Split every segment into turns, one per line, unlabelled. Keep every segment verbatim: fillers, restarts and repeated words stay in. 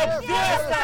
Рок-феста!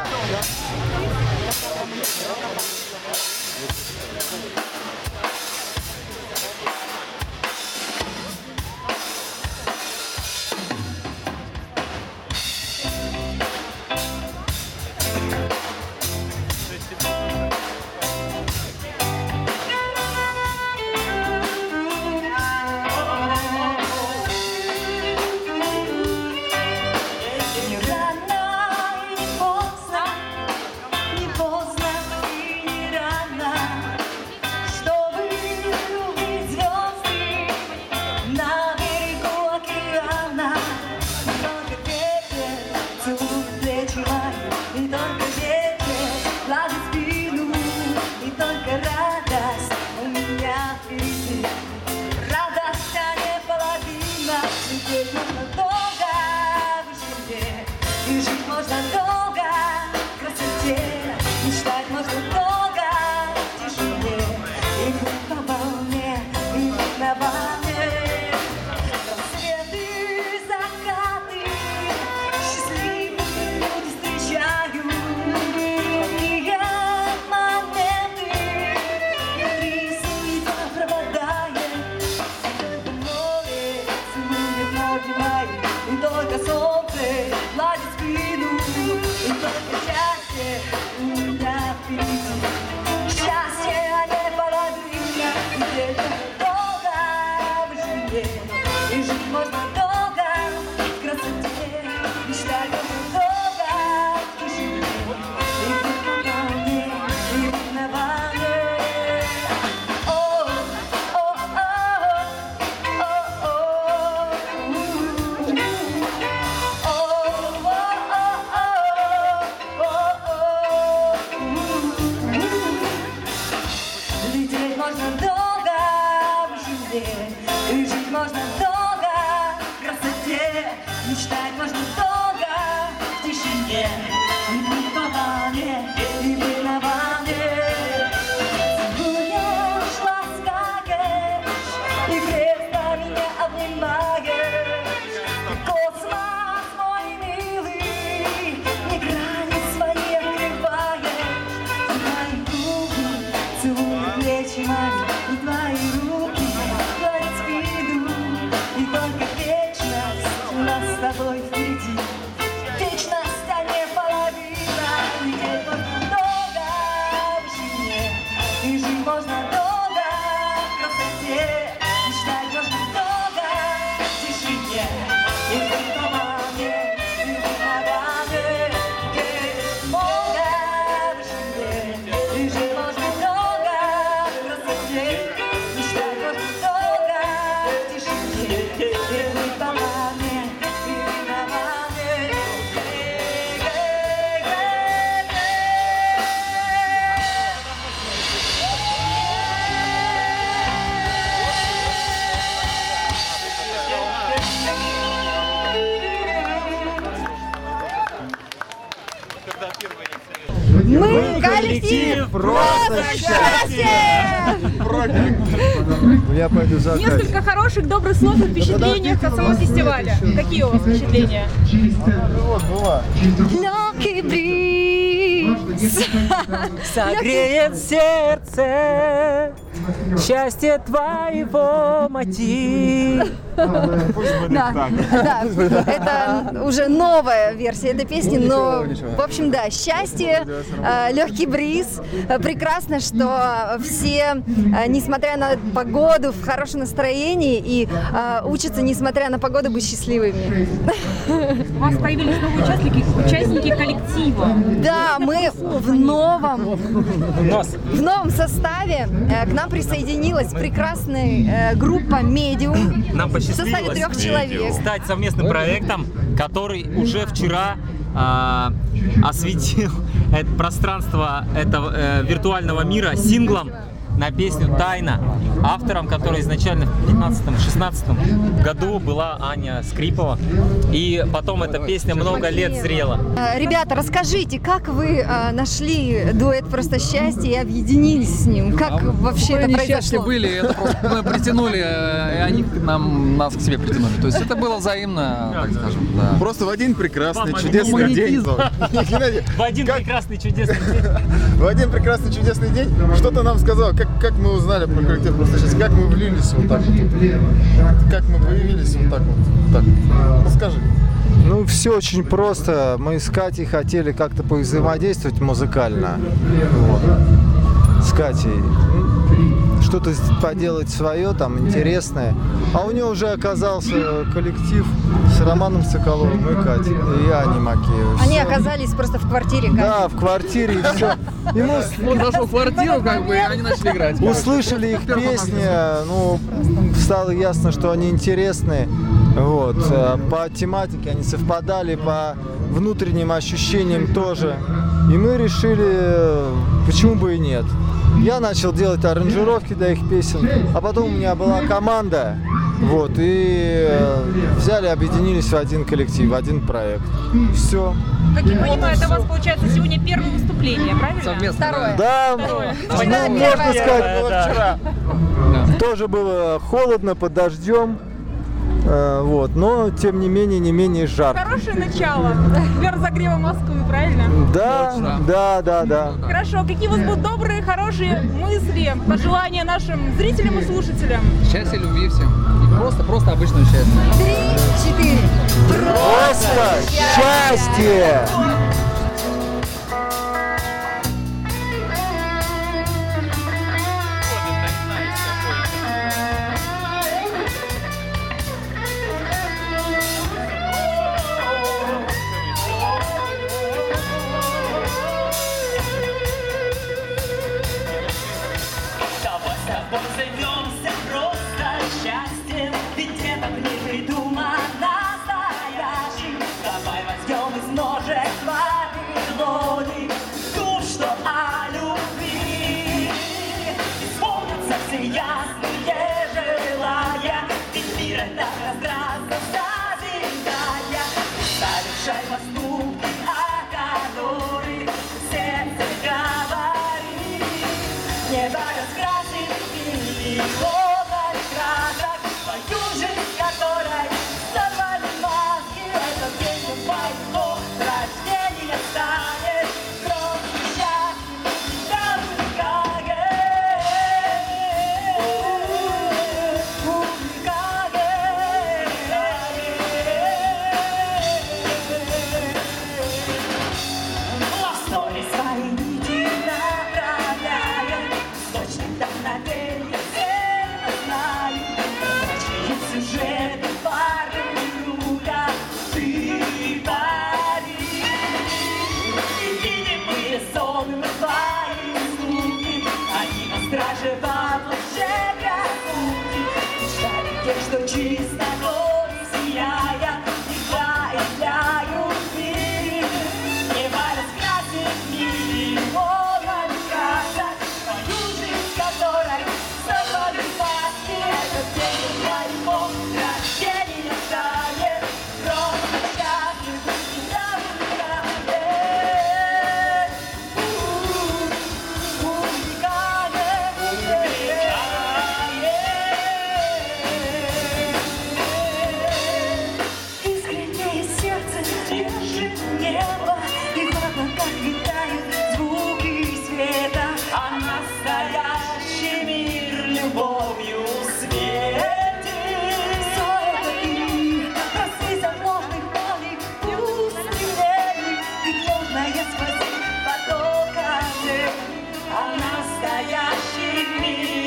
Мы коллектив «Просто счастье».
Я пойду за.
Несколько хороших, добрых слов и впечатлениях от самого фестиваля. Какие у вас впечатления?
Легкий бриз
согреет сердце, счастье твоего мотив.
Да, да, это уже новая версия этой песни, но, в общем, да, счастье, легкий бриз. Прекрасно, что все, несмотря на погоду, в хорошем настроении и учатся, несмотря на погоду, быть счастливыми.
У вас появились новые участники, участники коллектива.
Да, мы в новом, в новом составе. К нам присоединилась прекрасная группа «Медиум».
Нам
в составе трех человек.
Стать совместным проектом, который уже вчера э, осветил это пространство этого э, виртуального мира синглом на песню «Тайна», автором которой изначально в пятнадцатом-шестнадцатом году была Аня Скрипова. И потом эта песня много лет зрела.
Ребята, расскажите, как вы а, нашли дуэт «Просто счастье» и объединились с ним? Как а вообще это произошло?
Счастье были, это просто мы притянули, и они нам, нас к себе притянули. То есть это было взаимно, так скажем. Да.
Просто в один прекрасный, чудесный день.
В один прекрасный, чудесный день.
В один прекрасный, чудесный день что-то нам сказал, как, как мы узнали про коллектив «Просто счастье», как мы влились вот так вот, как мы появились вот так вот. Так. Расскажи.
Ну, все очень просто. Мы с Катей хотели как-то повзаимодействовать музыкально. Вот. С Катей. Что-то поделать свое, там, интересное. А у нее уже оказался коллектив с Романом Соколовым и Катей, и Аней Макеевой.
Они оказались просто в квартире Кати.
Да, в квартире, и все. И мы
Он зашел в квартиру, как бы, и они начали играть.
услышали их песни, ну, стало ясно, что они интересные. Вот. По тематике они совпадали, по внутренним ощущениям тоже. И мы решили, почему бы и нет. Я начал делать аранжировки для их песен, а потом у меня была команда, вот, и взяли, объединились в один коллектив, в один проект. Все.
Как я понимаю, это у вас получается сегодня первое выступление, правильно?
Совместно.
Второе.
Да,
Второе.
ну,
Да,
можно
первое.
сказать, было
Да.
вчера. Тоже было холодно, под дождем, э, вот, но тем не менее, не менее жарко.
Хорошее начало для разогрева Москвы, правильно?
Да,
Точно.
да, да, да.
Хорошо, какие у вас будут добрые, хорошие мысли, пожелания нашим зрителям и слушателям?
Счастья, любви всем. И просто, просто обычное счастье.
Три, четыре.
Просто счастье!
Давай с тобой займемся просто счастьем, ведь это не придумано настоящим. Давай возьмем из множества мелодий ту, что о любви. Исполнятся все ясные желания, ведь мир это разгразно созидая. Совершай поступки, о которых сердце говорит. Небо раскрасит миллионами красок твою жизнь, которой сорвали маски. Эта песня твоего рождения станет громким счастьем всегда в Чикаго. В Чикаго. Ластори свои нити направляя, точно вдохновение сильно знаю. Ночные сюжеты формируя, ты пари. Невидимые сонмы твои звуки, они на страже во плаще красоты. Мечтали те, что чистотой сияя, всегда и для любви. Небо раскрасит миллионами красок твою жизнь, которой сорвали маски. Это день твоего рождения станет громким счастьем всегда в Чикаго. В Чикаго. Искреннее сердце держит небо, и в облаках витают звуки света. А настоящий мир любовью светит. Все это ты, прости за ложных болей и устремлений, ведь ложное сквозит потоками. А настоящий мир